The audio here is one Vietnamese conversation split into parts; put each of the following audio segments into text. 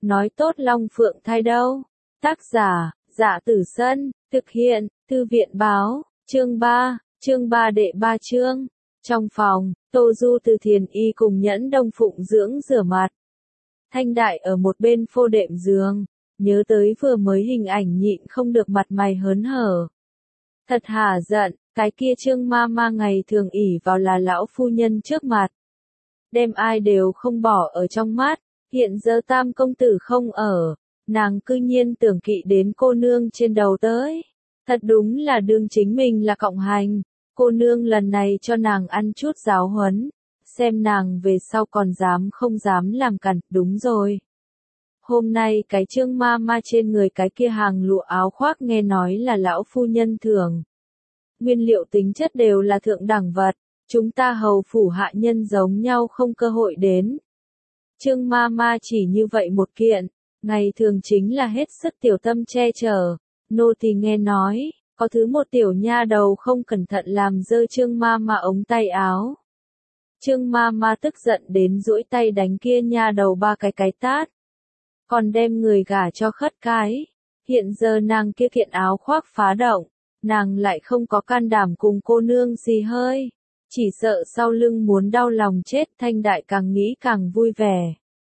nói tốt Long Phượng thai đâu. Tác giả, Dạ Tử Sân, thực hiện, Thư viện báo, chương 3 đệ 3 chương. Trong phòng, Tô Du từ Thiền Y cùng Nhẫn Đông Phụng Dưỡng rửa mặt. Thanh Đại ở một bên phô đệm giường, nhớ tới vừa mới hình ảnh nhịn không được mặt mày hớn hở. Thật hả giận, cái kia Trương ma ngày thường ỷ vào là lão phu nhân trước mặt. Đem ai đều không bỏ ở trong mắt, hiện giờ Tam công tử không ở, nàng cư nhiên tưởng kỵ đến cô nương trên đầu tới. Thật đúng là đương chính mình là cộng hành, cô nương lần này cho nàng ăn chút giáo huấn, xem nàng về sau còn dám không dám làm cản, đúng rồi. Hôm nay cái Trương ma trên người cái kia hàng lụa áo khoác nghe nói là lão phu nhân thưởng. Nguyên liệu tính chất đều là thượng đẳng vật, chúng ta hầu phủ hạ nhân giống nhau không cơ hội đến. Trương ma chỉ như vậy một kiện, ngày thường chính là hết sức tiểu tâm che chở, nô tỳ nghe nói, có thứ một tiểu nha đầu không cẩn thận làm rơi Trương ma ống tay áo. Trương ma tức giận đến duỗi tay đánh kia nha đầu ba cái tát. Còn đem người gả cho khất cái. Hiện giờ nàng kia kiện áo khoác phá động, nàng lại không có can đảm cùng cô nương gì hơi. Chỉ sợ sau lưng muốn đau lòng chết. Thanh Đại càng nghĩ càng vui vẻ.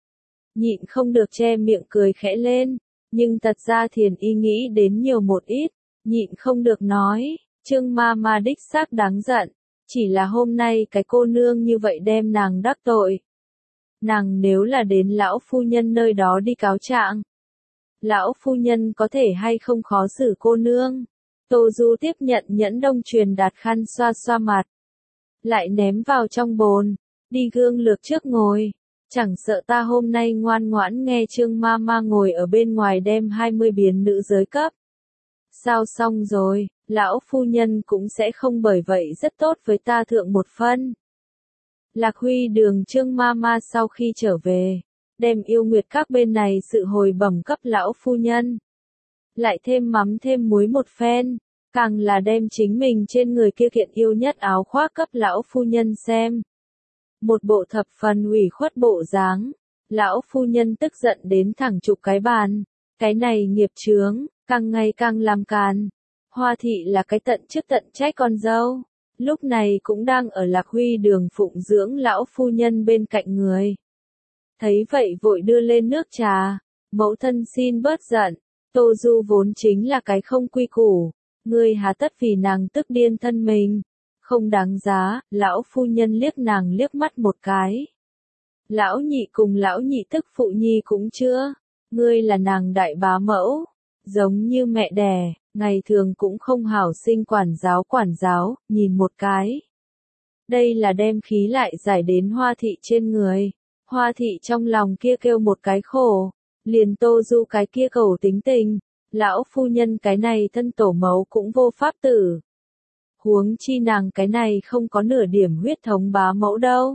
Nhịn không được che miệng cười khẽ lên, nhưng thật ra Thiền Y nghĩ đến nhiều một ít, nhịn không được nói, Trương ma đích xác đáng giận, chỉ là hôm nay cái cô nương như vậy đem nàng đắc tội. Nàng nếu là đến lão phu nhân nơi đó đi cáo trạng, lão phu nhân có thể hay không khó xử cô nương. Tô Du tiếp nhận Nhẫn Đông truyền đạt khăn xoa xoa mặt, lại ném vào trong bồn, đi gương lược trước ngồi. Chẳng sợ ta hôm nay ngoan ngoãn nghe Trương ma ngồi ở bên ngoài đem 20 biến nữ giới cấp. Sao xong rồi, lão phu nhân cũng sẽ không bởi vậy rất tốt với ta thượng một phân. Lạc Huy Đường Trương ma sau khi trở về, đem yêu nguyệt các bên này sự hồi bẩm cấp lão phu nhân. Lại thêm mắm thêm muối một phen, càng là đem chính mình trên người kia kiện yêu nhất áo khoác cấp lão phu nhân xem. Một bộ thập phần ủy khuất bộ dáng, lão phu nhân tức giận đến thẳng chụp cái bàn, cái này nghiệp chướng, càng ngày càng làm càn. Hoa thị là cái tận chức tận trách con dâu, lúc này cũng đang ở Lạc Huy Đường phụng dưỡng lão phu nhân bên cạnh người. Thấy vậy vội đưa lên nước trà, mẫu thân xin bớt giận, Tô Du vốn chính là cái không quy củ, ngươi hà tất vì nàng tức điên thân mình. Không đáng giá, lão phu nhân liếc nàng liếc mắt một cái. Lão nhị cùng lão nhị tức phụ nhi cũng chưa, ngươi là nàng đại bá mẫu, giống như mẹ đẻ, ngày thường cũng không hảo sinh quản giáo, nhìn một cái. Đây là đem khí lại giải đến Hoa thị trên người. Hoa thị trong lòng kia kêu một cái khổ, liền Tô Du cái kia cầu tính tình, lão phu nhân cái này thân tổ mẫu cũng vô pháp tử. Huống chi nàng cái này không có nửa điểm huyết thống bá mẫu đâu.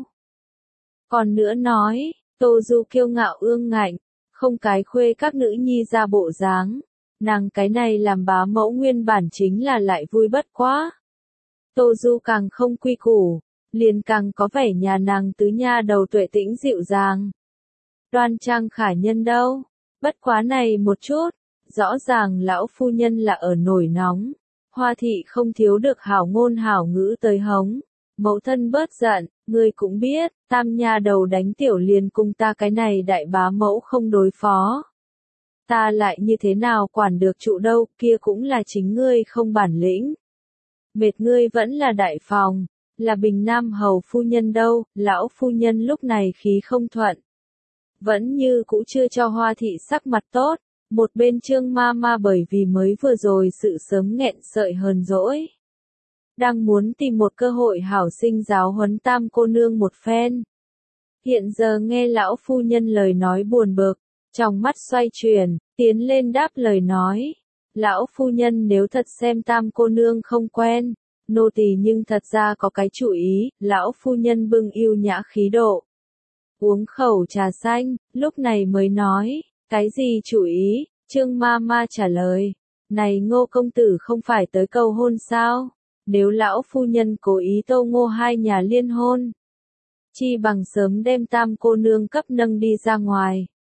Còn nữa nói, Tô Du kiêu ngạo ương ngạnh, không cái khuê các nữ nhi ra bộ dáng, nàng cái này làm bá mẫu nguyên bản chính là lại vui bất quá. Tô Du càng không quy củ, liền càng có vẻ nhà nàng tứ nha đầu tuệ tĩnh dịu dàng. Đoan trang khả nhân đâu, bất quá này một chút, rõ ràng lão phu nhân là ở nổi nóng. Hoa thị không thiếu được hảo ngôn hảo ngữ tới hống. Mẫu thân bớt giận, ngươi cũng biết, tam nha đầu đánh tiểu liền cùng ta cái này đại bá mẫu không đối phó. Ta lại như thế nào quản được trụ đâu, kia cũng là chính ngươi không bản lĩnh. Mệt ngươi vẫn là đại phòng, là Bình Nam hầu phu nhân đâu, lão phu nhân lúc này khí không thuận. Vẫn như cũ chưa cho Hoa thị sắc mặt tốt. Một bên Trương ma bởi vì mới vừa rồi sự sớm nghẹn sợi hờn dỗi. Đang muốn tìm một cơ hội hảo sinh giáo huấn tam cô nương một phen. Hiện giờ nghe lão phu nhân lời nói buồn bực, trong mắt xoay chuyển, tiến lên đáp lời nói. Lão phu nhân nếu thật xem tam cô nương không quen, nô tỳ nhưng thật ra có cái chủ ý, lão phu nhân bưng yêu nhã khí độ. Uống khẩu trà xanh, lúc này mới nói. Cái gì chủ ý? Trương ma trả lời. Này Ngô công tử không phải tới cầu hôn sao? Nếu lão phu nhân cố ý Tô Ngô hai nhà liên hôn, chi bằng sớm đem tam cô nương cấp nâng đi ra ngoài.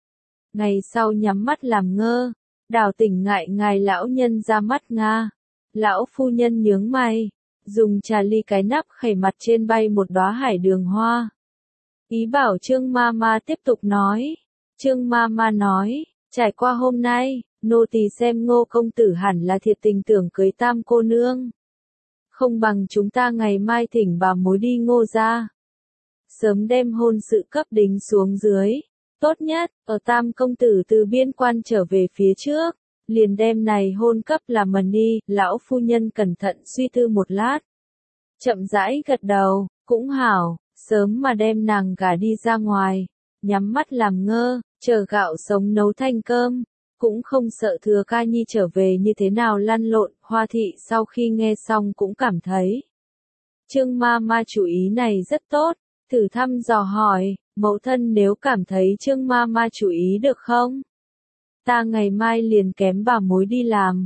Ngày sau nhắm mắt làm ngơ, đảo tỉnh ngại ngài lão nhân ra mắt Nga. Lão phu nhân nhướng mày, dùng trà ly cái nắp khẩy mặt trên bay một đóa hải đường hoa. Ý bảo Trương Mama tiếp tục nói. Trương Mama nói, trải qua hôm nay, nô tỳ xem Ngô công tử hẳn là thiệt tình tưởng cưới Tam cô nương. Không bằng chúng ta ngày mai thỉnh bà mối đi Ngô gia. Sớm đem hôn sự cấp đính xuống dưới. Tốt nhất, ở Tam công tử từ biên quan trở về phía trước, liền đem này hôn cấp làm mần đi. Lão phu nhân cẩn thận suy tư một lát. Chậm rãi gật đầu, cũng hảo, sớm mà đem nàng gả đi ra ngoài, nhắm mắt làm ngơ, chờ gạo sống nấu thành cơm, cũng không sợ Thừa Ca Nhi trở về như thế nào lăn lộn. Hoa thị sau khi nghe xong cũng cảm thấy Trương Mama chủ ý này rất tốt, thử thăm dò hỏi, mẫu thân nếu cảm thấy Trương Mama chủ ý được không? Ta ngày mai liền kém bà mối đi làm.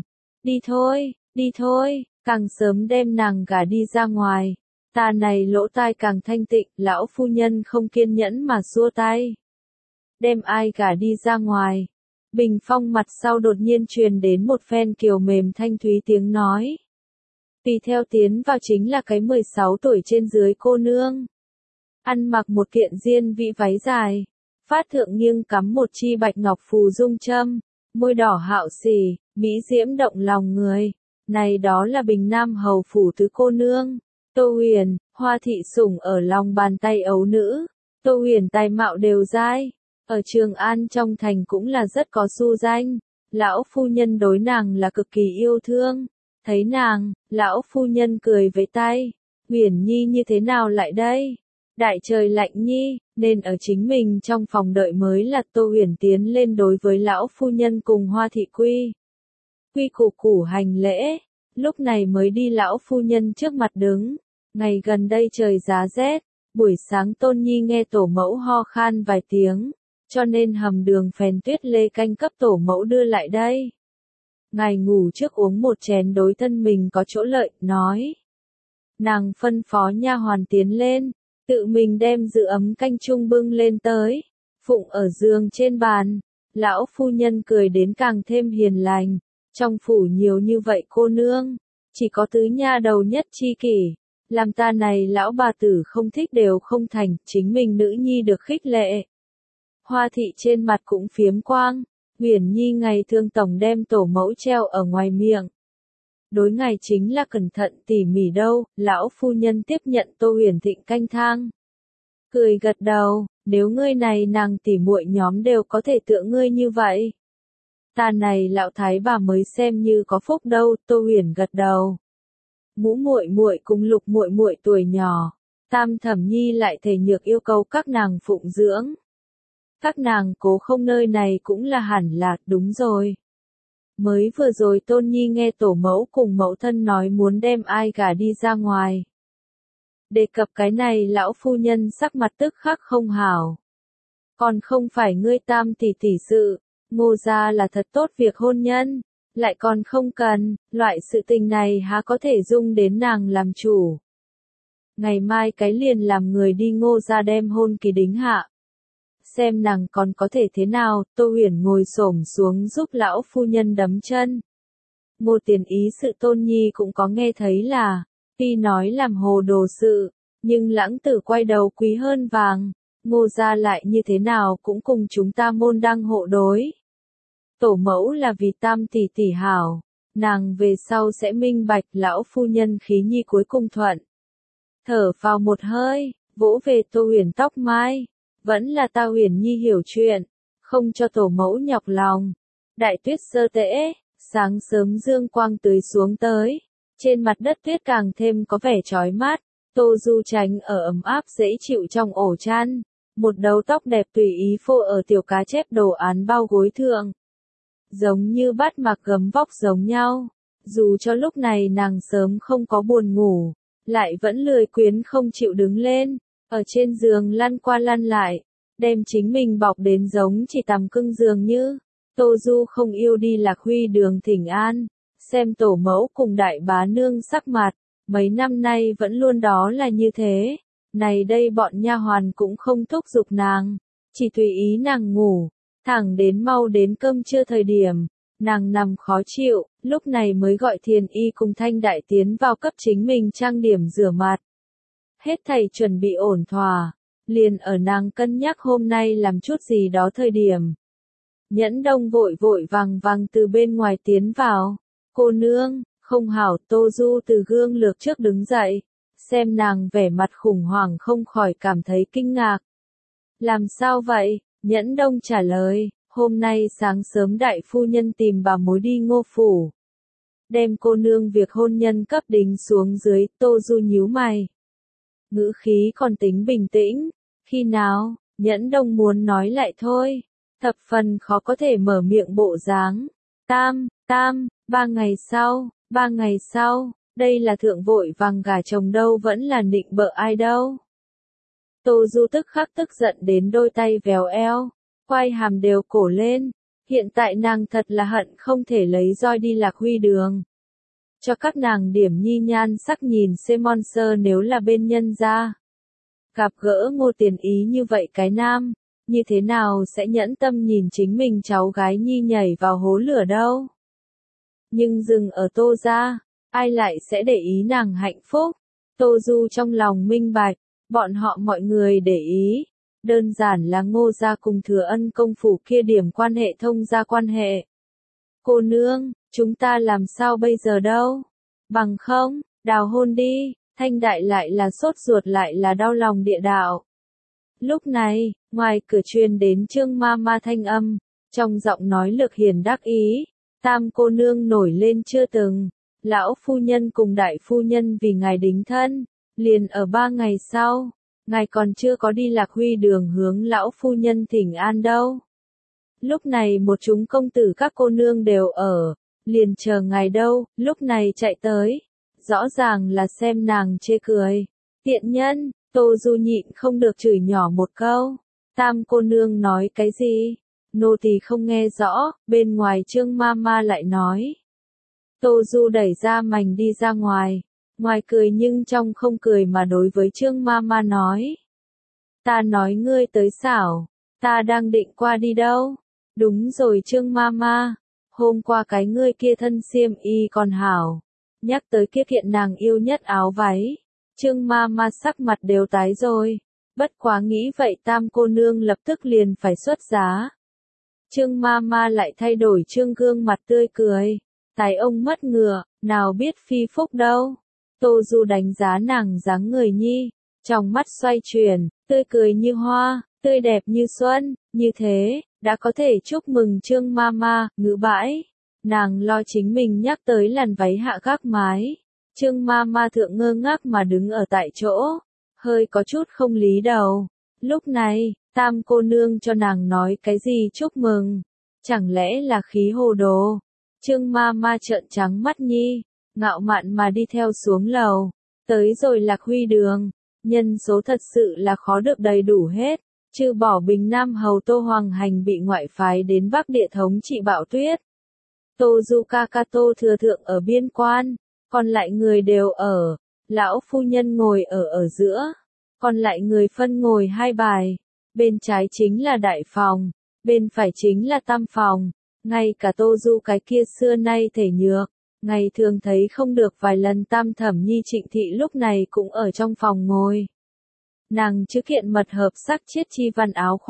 Đi thôi, càng sớm đem nàng gả đi ra ngoài. Ta này lỗ tai càng thanh tịnh, lão phu nhân không kiên nhẫn mà xua tay. Đem ai gả đi ra ngoài? Bình phong mặt sau đột nhiên truyền đến một phen kiều mềm thanh thúy tiếng nói. Tùy theo tiến vào chính là cái 16 tuổi trên dưới cô nương. Ăn mặc một kiện diên vị váy dài, phát thượng nghiêng cắm một chi bạch ngọc phù dung châm, môi đỏ hạo xỉ, mỹ diễm động lòng người. Này đó là Bình Nam hầu phủ tứ cô nương. Tô Huyền, Hoa thị sủng ở lòng bàn tay ấu nữ. Tô Huyền tài mạo đều dai. Ở Trường An trong thành cũng là rất có xu danh. Lão phu nhân đối nàng là cực kỳ yêu thương. Thấy nàng, lão phu nhân cười với tay. Huyền Nhi như thế nào lại đây? Đại trời lạnh nhi, nên ở chính mình trong phòng đợi mới là. Tô Huyền tiến lên đối với lão phu nhân cùng Hoa thị quy củ hành lễ, lúc này mới đi lão phu nhân trước mặt đứng. Ngày gần đây trời giá rét, buổi sáng Tôn Nhi nghe tổ mẫu ho khan vài tiếng, cho nên hầm đường phèn tuyết lê canh cấp tổ mẫu đưa lại đây. Ngài ngủ trước uống một chén đối thân mình có chỗ lợi, nói. Nàng phân phó nha hoàn tiến lên, tự mình đem giữ ấm canh chung bưng lên tới, phụng ở giường trên bàn. Lão phu nhân cười đến càng thêm hiền lành, trong phủ nhiều như vậy cô nương, chỉ có tứ nha đầu nhất chi kỷ, làm ta này lão bà tử không thích đều không thành, chính mình nữ nhi được khích lệ. Hoa thị trên mặt cũng phiếm quang, Huyền Nhi ngày thường tổng đem tổ mẫu treo ở ngoài miệng. Đối ngài chính là cẩn thận tỉ mỉ đâu. Lão phu nhân tiếp nhận Tô Huyền thịnh canh thang. Cười gật đầu, nếu ngươi này nàng tỉ muội nhóm đều có thể tựa ngươi như vậy. Ta này lão thái bà mới xem như có phúc đâu. Tô Huyền gật đầu. Ngũ muội muội cùng Lục muội muội tuổi nhỏ, Tam Thẩm Nhi lại thể nhược yêu cầu các nàng phụng dưỡng. Các nàng cố không nơi này cũng là hẳn là, đúng rồi. Mới vừa rồi Tôn Nhi nghe tổ mẫu cùng mẫu thân nói muốn đem ai gả đi ra ngoài. Đề cập cái này lão phu nhân sắc mặt tức khắc không hảo. Còn không phải ngươi Tam tỷ tỷ sự, Ngô gia là thật tốt việc hôn nhân, lại còn không cần, loại sự tình này há có thể dung đến nàng làm chủ. Ngày mai cái liền làm người đi Ngô gia đem hôn kỳ đính hạ. Xem nàng còn có thể thế nào. Tô Huyền ngồi xổm xuống giúp lão phu nhân đấm chân. Ngô Tiền ý sự Tôn Nhi cũng có nghe thấy là, tuy nói làm hồ đồ sự, nhưng lãng tử quay đầu quý hơn vàng. Ngô gia lại như thế nào cũng cùng chúng ta môn đăng hộ đối. Tổ mẫu là vì Tam tỷ tỷ hảo, nàng về sau sẽ minh bạch. Lão phu nhân khí nhi cuối cùng thuận. Thở vào một hơi, vỗ về Tô Huyền tóc mai. Vẫn là ta Huyền Nhi hiểu chuyện, không cho tổ mẫu nhọc lòng. Đại tuyết sơ tễ, sáng sớm dương quang tưới xuống tới, trên mặt đất tuyết càng thêm có vẻ chói mát. Tô Du Tránh ở ấm áp dễ chịu trong ổ chăn, một đầu tóc đẹp tùy ý phô ở tiểu cá chép đồ án bao gối thượng. Giống như bắt mặc gấm vóc giống nhau, dù cho lúc này nàng sớm không có buồn ngủ, lại vẫn lười quyến không chịu đứng lên. Ở trên giường lăn qua lăn lại, đem chính mình bọc đến giống chỉ tằm cưng dường như. Tô Du không yêu đi Lạc Huy đường thỉnh an, xem tổ mẫu cùng đại bá nương sắc mặt, mấy năm nay vẫn luôn đó là như thế. Này đây bọn nha hoàn cũng không thúc giục nàng, chỉ tùy ý nàng ngủ. Thẳng đến mau đến cơm trưa thời điểm, nàng nằm khó chịu, lúc này mới gọi Thiền Y cùng Thanh Đại tiến vào cấp chính mình trang điểm rửa mặt. Hết thầy chuẩn bị ổn thỏa, liền ở nàng cân nhắc hôm nay làm chút gì đó thời điểm. Nhẫn Đông vội vội vàng vàng từ bên ngoài tiến vào. Cô nương, không hảo. Tô Du từ gương lược trước đứng dậy, xem nàng vẻ mặt khủng hoảng không khỏi cảm thấy kinh ngạc. Làm sao vậy? Nhẫn Đông trả lời, hôm nay sáng sớm đại phu nhân tìm bà mối đi Ngô phủ. Đem cô nương việc hôn nhân cấp đính xuống dưới. Tô Du nhíu mày. Ngữ khí còn tính bình tĩnh. Khi nào? Nhẫn Đông muốn nói lại thôi. Thập phần khó có thể mở miệng bộ dáng. 3 ngày sau, đây là thượng vội vàng gả chồng đâu vẫn là nịnh bợ ai đâu. Tô Du tức khắc tức giận đến đôi tay véo eo, quai hàm đều cổ lên, hiện tại nàng thật là hận không thể lấy roi đi Lạc Huy đường. Cho các nàng điểm nhi nhan sắc nhìn Simon Sơ nếu là bên nhân gia. Gặp gỡ Ngô Tiền Ý như vậy cái nam, như thế nào sẽ nhẫn tâm nhìn chính mình cháu gái nhi nhảy vào hố lửa đâu. Nhưng dừng ở Tô gia, ai lại sẽ để ý nàng hạnh phúc. Tô Du trong lòng minh bạch, bọn họ mọi người để ý, đơn giản là Ngô gia cùng Thừa Ân công phủ kia điểm quan hệ thông gia quan hệ. Cô nương, chúng ta làm sao bây giờ đâu? Bằng không, đào hôn đi. Thanh Đại lại là sốt ruột lại là đau lòng địa đạo. Lúc này, ngoài cửa truyền đến Trương ma ma thanh âm, trong giọng nói lực hiền đắc ý. Tam cô nương nổi lên chưa từng, lão phu nhân cùng đại phu nhân vì ngài đính thân, liền ở 3 ngày sau, ngài còn chưa có đi Lạc Huy đường hướng lão phu nhân thỉnh an đâu. Lúc này một chúng công tử các cô nương đều ở, liền chờ ngài đâu, lúc này chạy tới, rõ ràng là xem nàng chê cười. Tiện nhân, Tô Du nhịn không được chửi nhỏ một câu, tam cô nương nói cái gì? Nô tỳ không nghe rõ, bên ngoài Trương ma ma lại nói. Tô Du đẩy ra mảnh đi ra ngoài, ngoài cười nhưng trong không cười mà đối với Trương ma ma nói. Ta nói ngươi tới xảo, ta đang định qua đi đâu. Đúng rồi Trương ma ma, hôm qua cái ngươi kia thân xiêm y còn hảo. Nhắc tới kia kiện nàng yêu nhất áo váy, Trương ma ma sắc mặt đều tái rồi. Bất quá nghĩ vậy tam cô nương lập tức liền phải xuất giá. Trương ma ma lại thay đổi trương gương mặt tươi cười. Tài ông mất ngựa, nào biết phi phúc đâu. Tô Du đánh giá nàng dáng người nhi, trong mắt xoay chuyển, tươi cười như hoa, tươi đẹp như xuân, như thế, đã có thể chúc mừng Trương ma ma, ngữ bãi. Nàng lo chính mình nhắc tới làn váy hạ gác mái. Trương ma ma thượng ngơ ngác mà đứng ở tại chỗ, hơi có chút không lý đầu. Lúc này, tam cô nương cho nàng nói cái gì chúc mừng, chẳng lẽ là khí hồ đồ. Trương ma ma trợn trắng mắt nhi, ngạo mạn mà đi theo xuống lầu, tới rồi Lạc Huy đường, nhân số thật sự là khó được đầy đủ hết, trừ bỏ Bình Nam hầu Tô Hoàng Hành bị ngoại phái đến Bắc Địa thống trị bão tuyết. Tô Du ca ca Tô Thừa Thượng ở biên quan, còn lại người đều ở, lão phu nhân ngồi ở giữa, còn lại người phân ngồi 2 bài, bên trái chính là đại phòng, bên phải chính là tam phòng, ngay cả Tô Du cái kia xưa nay thể nhược, ngày thường thấy không được vài lần tam thẩm nhi Trịnh Thị lúc này cũng ở trong phòng ngồi. Nàng chữ kiện mật hợp sắc chiết chi văn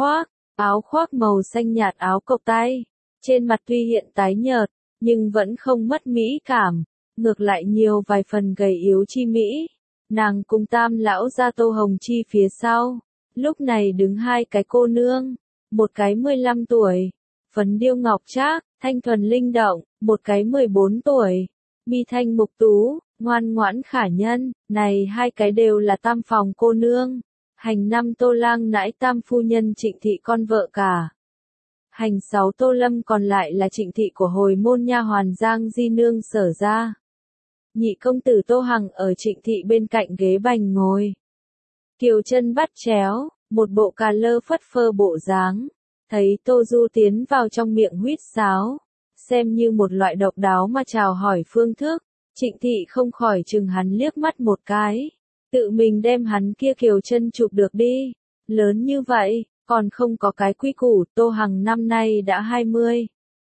áo khoác màu xanh nhạt áo cộc tay, trên mặt tuy hiện tái nhợt, nhưng vẫn không mất mỹ cảm, ngược lại nhiều vài phần gầy yếu chi mỹ. Nàng cùng tam lão gia Tô Hồng Chi phía sau, lúc này đứng 2 cái cô nương, một cái 15 tuổi, phấn điêu ngọc trác, thanh thuần linh động, một cái 14 tuổi, mi thanh mục tú, ngoan ngoãn khả nhân, này 2 cái đều là tam phòng cô nương, hành 5 Tô lang nãi tam phu nhân Trịnh Thị con vợ cả. Hành 6 Tô Lâm còn lại là Trịnh Thị của hồi môn nha hoàn Giang Di Nương sở ra. Nhị công tử Tô Hằng ở Trịnh Thị bên cạnh ghế bành ngồi. Kiều chân bắt chéo, một bộ cà lơ phất phơ bộ dáng. Thấy Tô Du tiến vào trong miệng huýt sáo, xem như một loại độc đáo mà chào hỏi phương thức. Trịnh Thị không khỏi chừng hắn liếc mắt một cái. Tự mình đem hắn kia kiều chân chụp được đi. Lớn như vậy, Còn không có cái quy củ, Tô Hằng năm nay đã 20.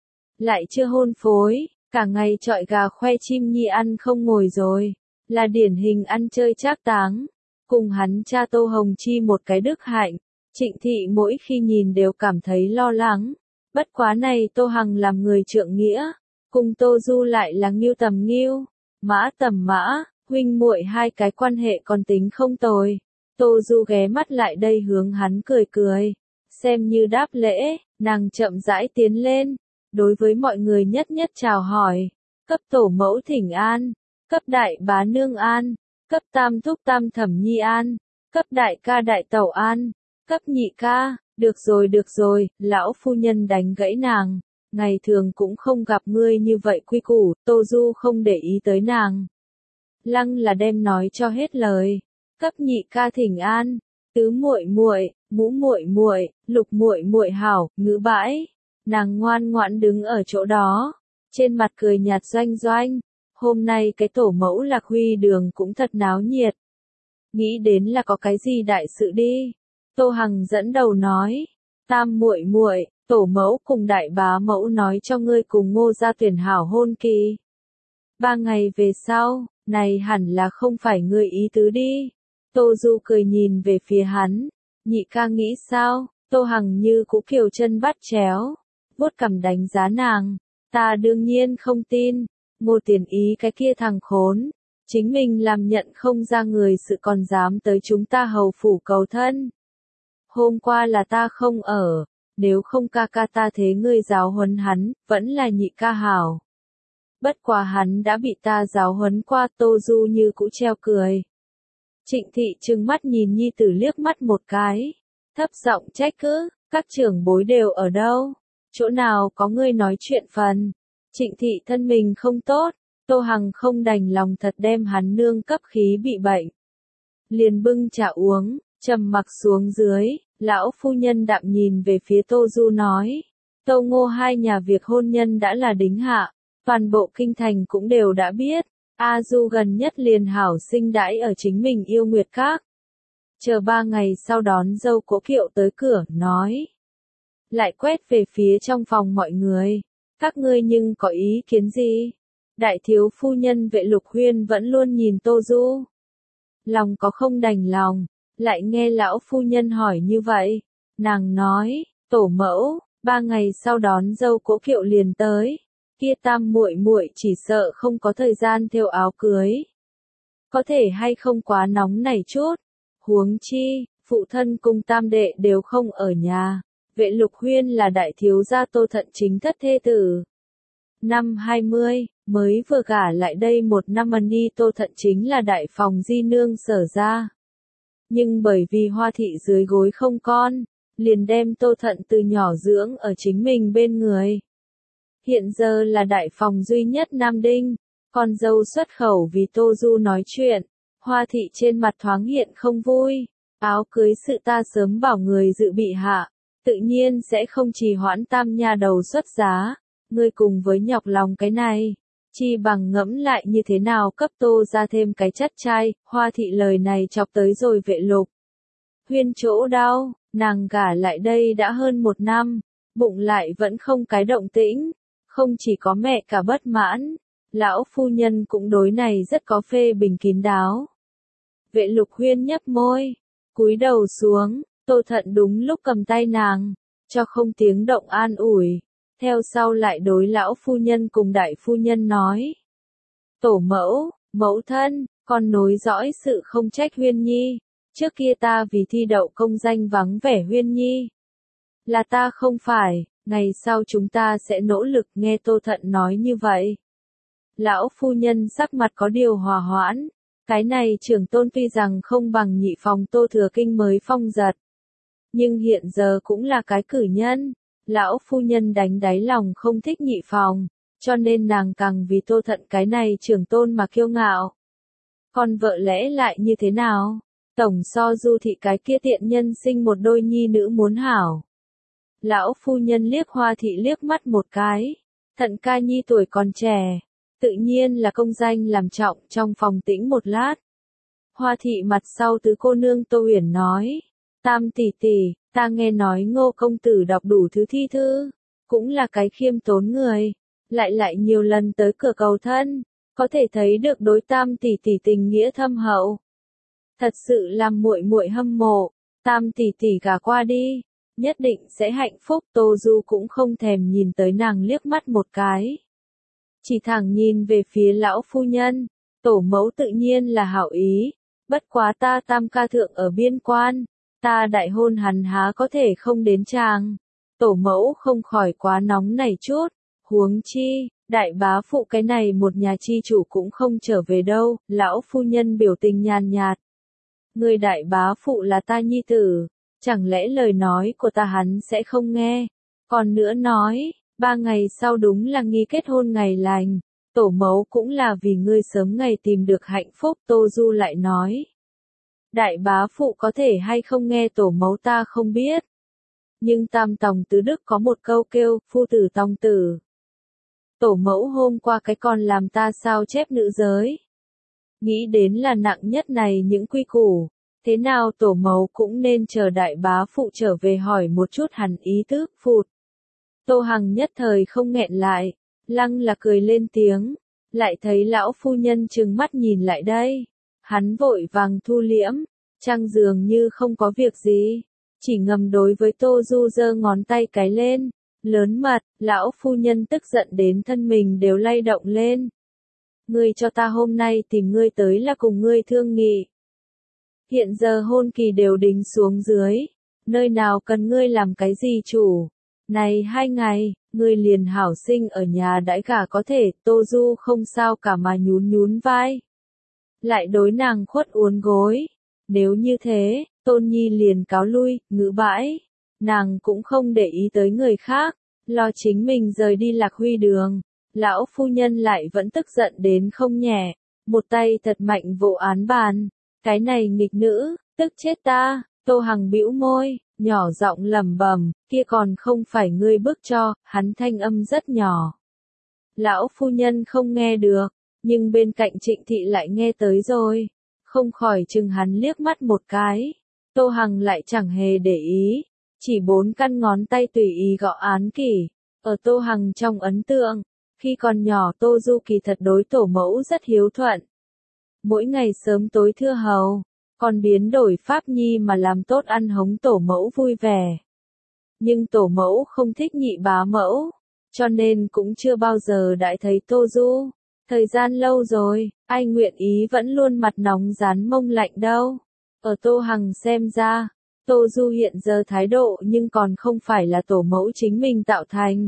Lại chưa hôn phối, cả ngày chọi gà khoe chim nhi ăn không ngồi rồi. Là điển hình ăn chơi trác táng. Cùng hắn cha Tô Hồng Chi một cái đức hạnh. Trịnh Thị mỗi khi nhìn đều cảm thấy lo lắng. Bất quá này Tô Hằng làm người trượng nghĩa. Cùng Tô Du lại là Ngưu tầm Ngưu, Mã tầm Mã, huynh muội hai cái quan hệ còn tính không tồi. Tô Du ghé mắt lại đây hướng hắn cười cười. Xem như đáp lễ, nàng chậm rãi tiến lên. Đối với mọi người nhất nhất chào hỏi. Cấp tổ mẫu thỉnh an, cấp đại bá nương an, cấp tam thúc tam thẩm nhi an, cấp đại ca đại tẩu an, cấp nhị ca, được rồi, lão phu nhân đánh gãy nàng. Ngày thường cũng không gặp ngươi như vậy quy củ, Tô Du không để ý tới nàng. Lăng là đem nói cho hết lời. Cấp nhị ca thỉnh an, tứ muội muội, ngũ muội muội, lục muội muội hảo, ngữ bãi. Nàng ngoan ngoãn đứng ở chỗ đó, trên mặt cười nhạt doanh doanh. Hôm nay cái tổ mẫu Lạc Huy đường cũng thật náo nhiệt. Nghĩ đến là có cái gì đại sự đi. Tô Hằng dẫn đầu nói, tam muội muội, tổ mẫu cùng đại bá mẫu nói cho ngươi cùng Ngô gia tuyển hảo hôn kỳ. 3 ngày về sau, này hẳn là không phải ngươi ý tứ đi. Tô Du cười nhìn về phía hắn, nhị ca nghĩ sao? Tô Hằng như cũ kiều chân bắt chéo, vuốt cằm đánh giá nàng, ta đương nhiên không tin. Ngô Tiền Ý cái kia thằng khốn, chính mình làm nhận không ra người sự còn dám tới chúng ta hầu phủ cầu thân. Hôm qua là ta không ở, nếu không ca ca ta thế ngươi giáo huấn hắn, vẫn là nhị ca hảo. Bất quá hắn đã bị ta giáo huấn qua. Tô Du như cũ treo cười. Trịnh Thị trừng mắt nhìn nhi tử liếc mắt một cái, thấp giọng trách cứ, các trưởng bối đều ở đâu, chỗ nào có ngươi nói chuyện phần. Trịnh Thị thân mình không tốt, Tô Hằng không đành lòng thật đem hắn nương cấp khí bị bệnh. Liền bưng trà uống, trầm mặc xuống dưới, lão phu nhân đạm nhìn về phía Tô Du nói, Tô Ngô hai nhà việc hôn nhân đã là đính hạ, toàn bộ kinh thành cũng đều đã biết. A Du gần nhất liền hảo sinh đãi ở chính mình yêu Nguyệt Các. Chờ 3 ngày sau đón dâu Cố Kiệu tới cửa, nói. Lại quét về phía trong phòng mọi người. Các ngươi nhưng có ý kiến gì? Đại thiếu phu nhân Vệ Lục Huyên vẫn luôn nhìn Tô Du. Lòng có không đành lòng, lại nghe lão phu nhân hỏi như vậy. Nàng nói, tổ mẫu, 3 ngày sau đón dâu Cố Kiệu liền tới. Kia tam muội muội chỉ sợ không có thời gian thêu áo cưới. Có thể hay không quá nóng này chút. Huống chi, phụ thân cùng tam đệ đều không ở nhà. Vệ Lục Huyên là đại thiếu gia Tô Thận chính thất thê tử. Năm 20, mới vừa gả lại đây 1 năm ni Tô Thận chính là đại phòng di nương sở ra. Nhưng bởi vì Hoa thị dưới gối không con, liền đem Tô Thận từ nhỏ dưỡng ở chính mình bên người. Hiện giờ là đại phòng duy nhất Nam Đinh, con dâu xuất khẩu vì Tô Du nói chuyện, Hoa thị trên mặt thoáng hiện không vui, áo cưới sự ta sớm bảo người dự bị hạ, tự nhiên sẽ không trì hoãn tam nha đầu xuất giá, ngươi cùng với nhọc lòng cái này, chi bằng ngẫm lại như thế nào cấp Tô ra thêm cái chất trai. Hoa thị lời này chọc tới rồi Vệ Lục Huyên chỗ đau, nàng gả lại đây đã hơn 1 năm, bụng lại vẫn không cái động tĩnh. Không chỉ có mẹ cả bất mãn, lão phu nhân cũng đối này rất có phê bình kín đáo. Vệ Lục Huyên nhấp môi, cúi đầu xuống, Tô Thận đúng lúc cầm tay nàng, cho không tiếng động an ủi, theo sau lại đối lão phu nhân cùng đại phu nhân nói. Tổ mẫu, mẫu thân, con nối dõi sự không trách Huyên Nhi, trước kia ta vì thi đậu công danh vắng vẻ Huyên Nhi. Là ta không phải. Ngày sau chúng ta sẽ nỗ lực. Nghe Tô Thận nói như vậy. Lão phu nhân sắc mặt có điều hòa hoãn. Cái này trưởng tôn tuy rằng không bằng nhị phòng Tô Thừa Kinh mới phong giật. Nhưng hiện giờ cũng là cái cử nhân. Lão phu nhân đánh đáy lòng không thích nhị phòng. Cho nên nàng càng vì Tô Thận cái này trưởng tôn mà kiêu ngạo. Còn vợ lẽ lại như thế nào? Tổng so Du thị cái kia tiện nhân sinh một đôi nhi nữ muốn hảo. Lão phu nhân liếc Hoa thị liếc mắt một cái. Thận ca nhi tuổi còn trẻ, tự nhiên là công danh làm trọng. Trong phòng tĩnh một lát, Hoa thị mặt sau tứ cô nương Tô Uyển nói, Tam tỷ tỷ, ta nghe nói Ngô công tử đọc đủ thứ thi thư, cũng là cái khiêm tốn người, lại nhiều lần tới cửa cầu thân, có thể thấy được đối Tam tỷ tỷ tình nghĩa thâm hậu. Thật sự làm muội muội hâm mộ, Tam tỷ tỷ gả qua đi, nhất định sẽ hạnh phúc. Tô Du cũng không thèm nhìn tới nàng liếc mắt một cái, chỉ thẳng nhìn về phía lão phu nhân. Tổ mẫu tự nhiên là hảo ý, bất quá ta Tam ca thượng ở biên quan, ta đại hôn hắn há có thể không đến chàng. Tổ mẫu không khỏi quá nóng này chút, huống chi, đại bá phụ cái này một nhà chi chủ cũng không trở về đâu. Lão phu nhân biểu tình nhàn nhạt. Người đại bá phụ là ta nhi tử, chẳng lẽ lời nói của ta hắn sẽ không nghe? Còn nữa nói, 3 ngày sau đúng là nghi kết hôn ngày lành, tổ mẫu cũng là vì ngươi sớm ngày tìm được hạnh phúc. Tô Du lại nói, đại bá phụ có thể hay không nghe tổ mẫu ta không biết. Nhưng Tam tòng tứ đức có một câu kêu, phu tử tòng tử. Tổ mẫu hôm qua cái con làm ta sao chép nữ giới. Nghĩ đến là nặng nhất này những quy củ, thế nào tổ mẫu cũng nên chờ đại bá phụ trở về hỏi một chút hẳn ý thức. Phụt. Tô Hằng nhất thời không nghẹn lại, lăng là cười lên tiếng, lại thấy lão phu nhân trừng mắt nhìn lại đây. Hắn vội vàng thu liễm, chăng dường như không có việc gì, chỉ ngầm đối với Tô Du giơ ngón tay cái lên, lớn mật. Lão phu nhân tức giận đến thân mình đều lay động lên. Ngươi cho ta hôm nay tìm ngươi tới là cùng ngươi thương nghị. Hiện giờ hôn kỳ đều đính xuống dưới, nơi nào cần ngươi làm cái gì chủ. Này 2 ngày, ngươi liền hảo sinh ở nhà đãi gả có thể. Tô Du không sao cả mà nhún vai. Lại đối nàng khuất uốn gối. Nếu như thế, Tôn Nhi liền cáo lui. Ngữ bãi. Nàng cũng không để ý tới người khác, lo chính mình rời đi Lạc Huy đường. Lão phu nhân lại vẫn tức giận đến không nhẹ, một tay thật mạnh vỗ án bàn. Cái này nghịch nữ, tức chết ta. Tô Hằng bĩu môi, nhỏ giọng lẩm bẩm, kia còn không phải ngươi bức cho. Hắn thanh âm rất nhỏ, lão phu nhân không nghe được, nhưng bên cạnh Trịnh thị lại nghe tới rồi, không khỏi chừng hắn liếc mắt một cái. Tô Hằng lại chẳng hề để ý, chỉ 4 căn ngón tay tùy ý gõ án kỷ. Ở Tô Hằng trong ấn tượng, khi còn nhỏ Tô Du kỳ thật đối tổ mẫu rất hiếu thuận. Mỗi ngày sớm tối thưa hầu, còn biến đổi pháp nhi mà làm tốt ăn hống tổ mẫu vui vẻ. Nhưng tổ mẫu không thích nhị bá mẫu, cho nên cũng chưa bao giờ đã thấy Tô Du. Thời gian lâu rồi, ai nguyện ý vẫn luôn mặt nóng rán mông lạnh đâu. Ở Tô Hằng xem ra, Tô Du hiện giờ thái độ nhưng còn không phải là tổ mẫu chính mình tạo thành.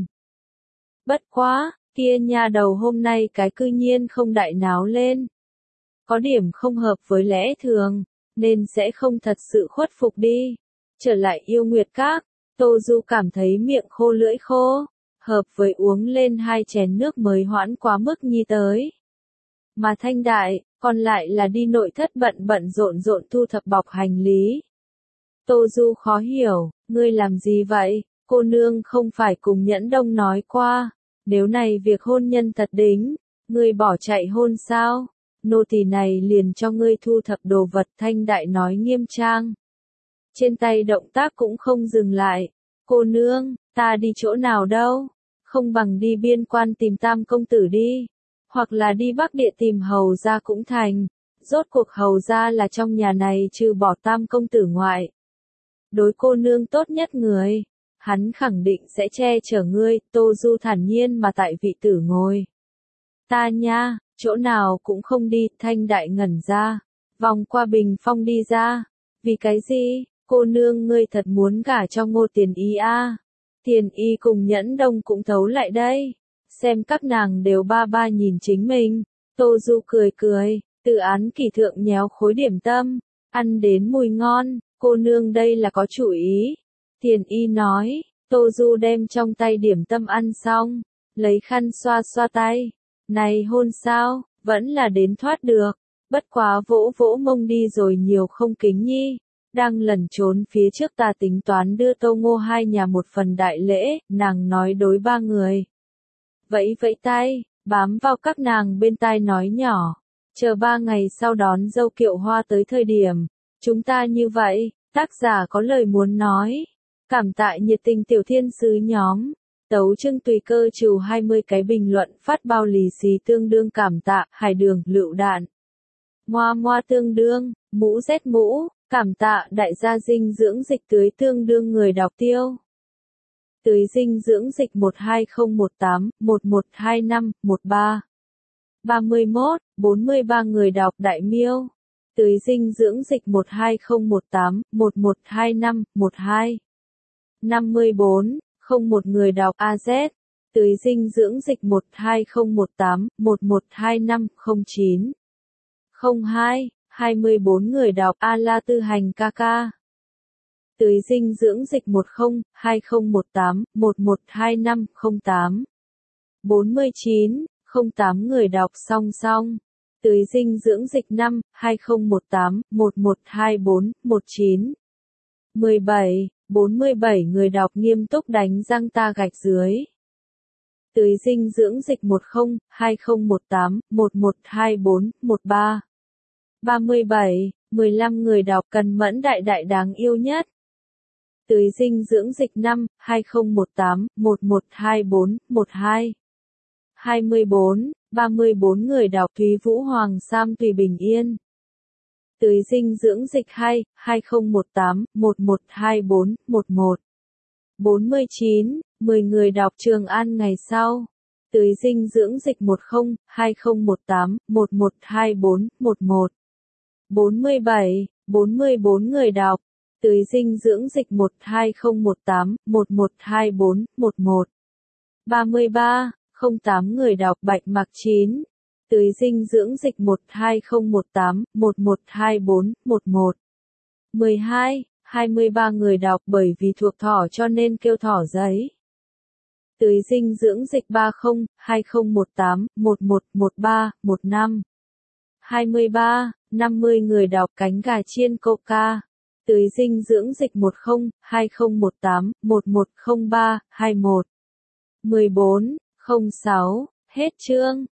Bất quá, kia nha đầu hôm nay cái cư nhiên không đại náo lên. Có điểm không hợp với lẽ thường, nên sẽ không thật sự khuất phục đi. Trở lại Yêu Nguyệt Các, Tô Du cảm thấy miệng khô lưỡi khô, hợp với uống lên 2 chén nước mới hoãn quá mức nhi tới. Mà Thanh Đại, còn lại là đi nội thất bận rộn thu thập bọc hành lý. Tô Du khó hiểu, ngươi làm gì vậy? Cô nương không phải cùng Nhẫn Đông nói qua, nếu này việc hôn nhân thật đính, ngươi bỏ chạy hôn sao? Nô tỳ này liền cho ngươi thu thập đồ vật. Thanh Đại nói nghiêm trang. Trên tay động tác cũng không dừng lại. Cô nương, ta đi chỗ nào đâu? Không bằng đi biên quan tìm Tam công tử đi. Hoặc là đi Bắc Địa tìm hầu gia cũng thành. Rốt cuộc hầu gia là trong nhà này trừ bỏ Tam công tử ngoại. Đối cô nương tốt nhất người. Hắn khẳng định sẽ che chở ngươi. Tô Du thản nhiên mà tại vị tử ngồi. Ta nha, chỗ nào cũng không đi. Thanh Đại ngẩn ra, vòng qua bình phong đi ra. Vì cái gì? Cô nương ngươi thật muốn gả cho Ngô Tiền Y a? Tiền Y cùng Nhẫn Đông cũng thấu lại đây, xem các nàng đều ba nhìn chính mình. Tô Du cười, tự án kỷ thượng nhéo khối điểm tâm, ăn đến mùi ngon. Cô nương đây là có chủ ý. Tiền Y nói. Tô Du đem trong tay điểm tâm ăn xong, lấy khăn xoa xoa tay. Này hôn sao, vẫn là đến thoát được. Bất quá vỗ mông đi rồi nhiều không kính nhi. Đang lẩn trốn phía trước ta tính toán đưa Tô Ngô 2 nhà một phần đại lễ. Nàng nói đối 3 người. Vẫy tay, bám vào các nàng bên tai nói nhỏ. Chờ 3 ngày sau đón dâu Kiệu Hoa tới thời điểm. Chúng ta như vậy, Tác giả có lời muốn nói. Cảm tạ nhiệt tình tiểu thiên sứ nhóm. Tấu chương tùy cơ trừ 20 cái bình luận phát bao lì xì tương đương cảm tạ, hải đường, lựu đạn. Moa moa tương đương, mũ rét mũ, cảm tạ đại gia dinh dưỡng dịch tưới tương đương người đọc tiêu. Tưới dinh dưỡng dịch 12018, 1125, 13. 31, 43 người đọc đại miêu. Tưới dinh dưỡng dịch 12018, 1125, 12. 54, 01 người đọc AZ. Tưới dinh dưỡng dịch 12018, 1125, 09. 02, 24 người đọc A La Tư Hành KK. Tưới dinh dưỡng dịch 102018, 1125, 08. 49, 08 người đọc song song. Tưới dinh dưỡng dịch 5, 2018, 1124, 19. 17, 47 người đọc nghiêm túc đánh răng ta gạch dưới. Tưới dinh dưỡng dịch 10, 2018, 1124, 13. 37, 15 người đọc cần mẫn đại đại đáng yêu nhất. Tưới dinh dưỡng dịch 5, 2018, 1124, 12. 24, 34 người đọc Thúy Vũ Hoàng Sam Tùy Bình Yên. Tưới dinh dưỡng dịch 2, 2018, 1124, 11. 49, 10 người đọc Trường An ngày sau. Tưới dinh dưỡng dịch 10, 2018, 1124, 11. 47, 44 người đọc. Tưới dinh dưỡng dịch 12018, 1124, 11. 33, 08 người đọc Bạch Mặc 9. Tưới dinh dưỡng dịch 12018, 1124, 11. 12, 23 người đọc bởi vì thuộc thỏ cho nên kêu thỏ giấy. Tưới dinh dưỡng dịch 30, 2018, 1113, 15. 23, 50 người đọc cánh gà chiên coca. Tưới dinh dưỡng dịch 10, 2018, 1103, 21. 14, 06, hết chương.